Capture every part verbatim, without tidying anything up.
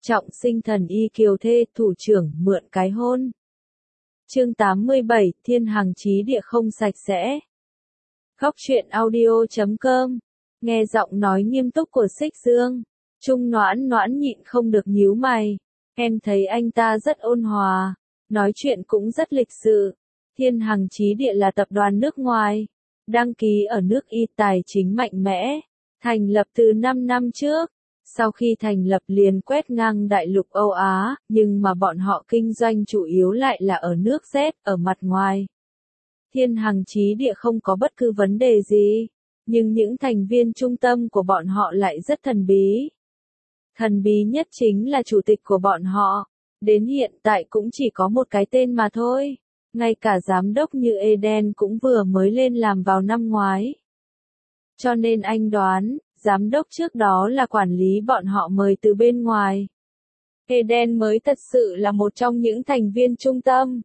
Trọng sinh thần y kiều thê, thủ trưởng mượn cái hôn. Chương tám mươi bảy, thiên hàng chí địa không sạch sẽ. Góc truyện audio chấm com. Nghe giọng nói nghiêm túc của Xích Dương, Trung Noãn Noãn nhịn không được nhíu mày. Em thấy anh ta rất ôn hòa, nói chuyện cũng rất lịch sự. Thiên Hằng Chí Địa là tập đoàn nước ngoài, đăng ký ở nước Y, tài chính mạnh mẽ, thành lập từ năm năm trước. Sau khi thành lập liền quét ngang đại lục Âu Á, nhưng mà bọn họ kinh doanh chủ yếu lại là ở nước Z, ở mặt ngoài. Thiên Hằng Chí Địa không có bất cứ vấn đề gì, nhưng những thành viên trung tâm của bọn họ lại rất thần bí. Thần bí nhất chính là chủ tịch của bọn họ, đến hiện tại cũng chỉ có một cái tên mà thôi. Ngay cả giám đốc như Eden cũng vừa mới lên làm vào năm ngoái. Cho nên anh đoán, giám đốc trước đó là quản lý bọn họ mời từ bên ngoài. Eden mới thật sự là một trong những thành viên trung tâm.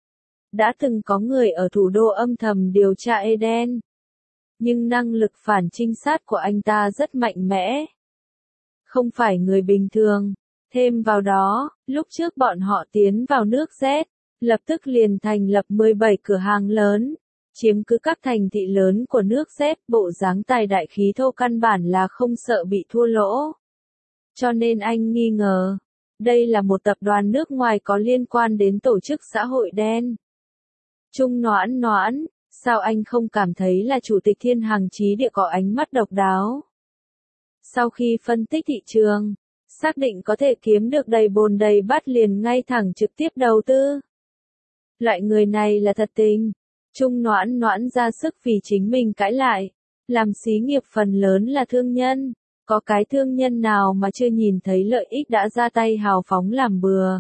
Đã từng có người ở thủ đô âm thầm điều tra Eden. Nhưng năng lực phản trinh sát của anh ta rất mạnh mẽ. Không phải người bình thường. Thêm vào đó, lúc trước bọn họ tiến vào nước Z, lập tức liền thành lập mười bảy cửa hàng lớn, chiếm cứ các thành thị lớn của nước Z, bộ dáng tài đại khí thô căn bản là không sợ bị thua lỗ. Cho nên anh nghi ngờ, đây là một tập đoàn nước ngoài có liên quan đến tổ chức xã hội đen. Trung Noãn Noãn, sao anh không cảm thấy là chủ tịch Thiên Hằng Chí Địa có ánh mắt độc đáo? Sau khi phân tích thị trường, xác định có thể kiếm được đầy bồn đầy bát liền ngay thẳng trực tiếp đầu tư. Loại người này là thật tình. Trung Noãn Noãn ra sức vì chính mình cãi lại. Làm xí nghiệp phần lớn là thương nhân. Có cái thương nhân nào mà chưa nhìn thấy lợi ích đã ra tay hào phóng làm bừa.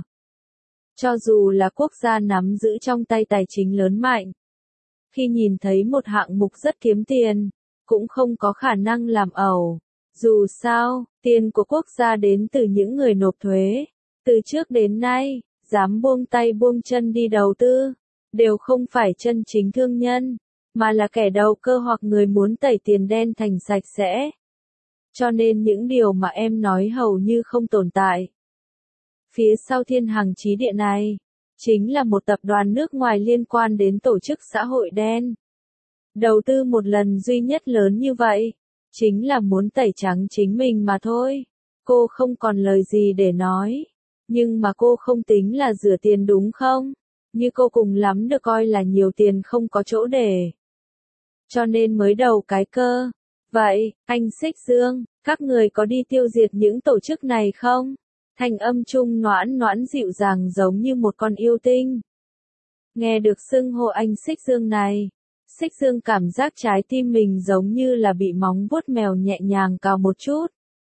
Cho dù là quốc gia nắm giữ trong tay tài chính lớn mạnh. Khi nhìn thấy một hạng mục rất kiếm tiền, cũng không có khả năng làm ẩu. Dù sao, tiền của quốc gia đến từ những người nộp thuế. Từ trước đến nay, dám buông tay buông chân đi đầu tư, đều không phải chân chính thương nhân, mà là kẻ đầu cơ hoặc người muốn tẩy tiền đen thành sạch sẽ. Cho nên những điều mà em nói hầu như không tồn tại. Phía sau Thiên Hằng Chí Địa này, chính là một tập đoàn nước ngoài liên quan đến tổ chức xã hội đen. Đầu tư một lần duy nhất lớn như vậy, chính là muốn tẩy trắng chính mình mà thôi. Cô không còn lời gì để nói. Nhưng mà cô không tính là rửa tiền đúng không? Như cô cùng lắm được coi là nhiều tiền không có chỗ để. Cho nên mới đầu cái cơ. Vậy, anh Xích Dương, các người có đi tiêu diệt những tổ chức này không? Thanh âm Trung Noãn Noãn dịu dàng giống như một con yêu tinh. Nghe được xưng hô anh Xích Dương này, Xích Dương cảm giác trái tim mình giống như là bị móng vuốt mèo nhẹ nhàng cào một chút.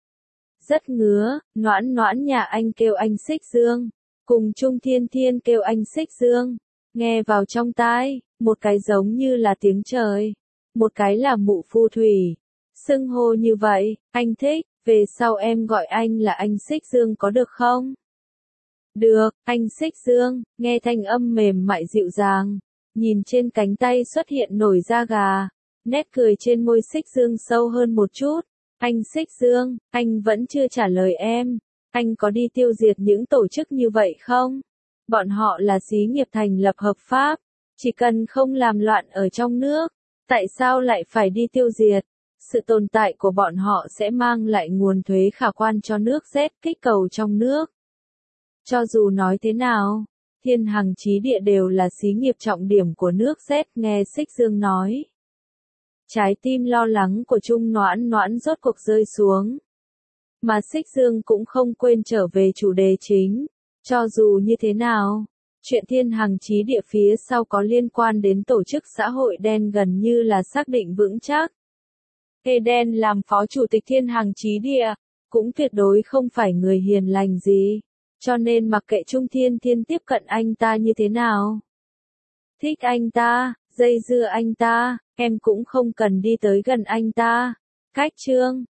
Rất ngứa, Noãn Noãn nhà anh kêu anh Xích Dương, cùng Trung Thiên Thiên kêu anh Xích Dương, nghe vào trong tai, một cái giống như là tiếng trời, một cái là mụ phù thủy. Xưng hô như vậy, anh thích, về sau em gọi anh là anh Xích Dương có được không? Được, anh Xích Dương, nghe thanh âm mềm mại dịu dàng, nhìn trên cánh tay xuất hiện nổi da gà, nét cười trên môi Xích Dương sâu hơn một chút. Anh Xích Dương, anh vẫn chưa trả lời em, anh có đi tiêu diệt những tổ chức như vậy không? Bọn họ là xí nghiệp thành lập hợp pháp, chỉ cần không làm loạn ở trong nước, tại sao lại phải đi tiêu diệt? Sự tồn tại của bọn họ sẽ mang lại nguồn thuế khả quan cho nước Z, kích cầu trong nước. Cho dù nói thế nào, Thiên Hằng Chí Địa đều là xí nghiệp trọng điểm của nước Z, nghe Xích Dương nói. Trái tim lo lắng của Trung Noãn Noãn rốt cuộc rơi xuống. Mà Xích Dương cũng không quên trở về chủ đề chính. Cho dù như thế nào, chuyện Thiên Hằng Chí Địa phía sau có liên quan đến tổ chức xã hội đen gần như là xác định vững chắc. Eden làm phó chủ tịch Thiên Hằng Chí Địa, cũng tuyệt đối không phải người hiền lành gì. Cho nên mặc kệ Trung Thiên Thiên tiếp cận anh ta như thế nào. Thích anh ta, dây dưa anh ta, em cũng không cần đi tới gần anh ta. Cách chương,